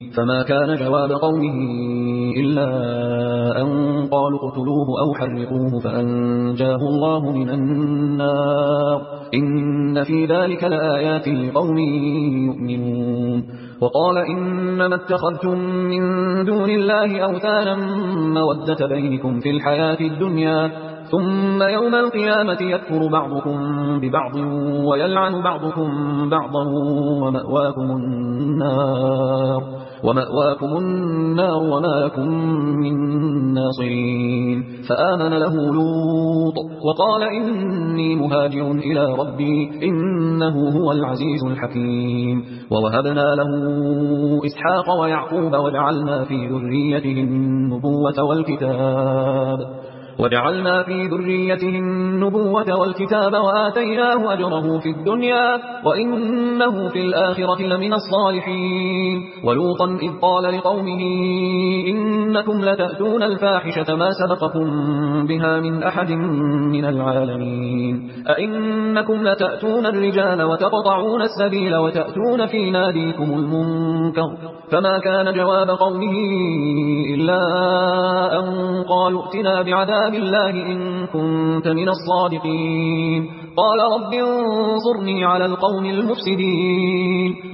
فما كان جواب قومه إلا أن قالوا اقتلوه أو حرقوه فأنجاه الله من النار إن في ذلك لآيات لقوم يؤمنون وقال إنما اتخذتم من دون الله أوثانا مودة بينكم في الحياة الدنيا ثم يوم القيامة يكفر بعضكم ببعض ويلعن بعضكم بعضا ومأواكم النار وما لكم من ناصرين فآمن له لوط وقال إني مهاجر إلى ربي إنه هو العزيز الحكيم ووهبنا له إسحاق ويعقوب وجعلنا في ذريته النبوة والكتاب وآتيناه أجره في الدنيا وإنه في الآخرة لمن الصالحين ولوطا إذ قال لقومه إنكم لتأتون الفاحشة ما سبقكم بها من أحد من العالمين أئنكم لتأتون الرجال وتقطعون السبيل وتأتون في ناديكم المنكر فما كان جواب قومه إلا أن قالوا ائتنا بعذاب الله إن كنت من الصادقين قال رب انصرني على القوم المفسدين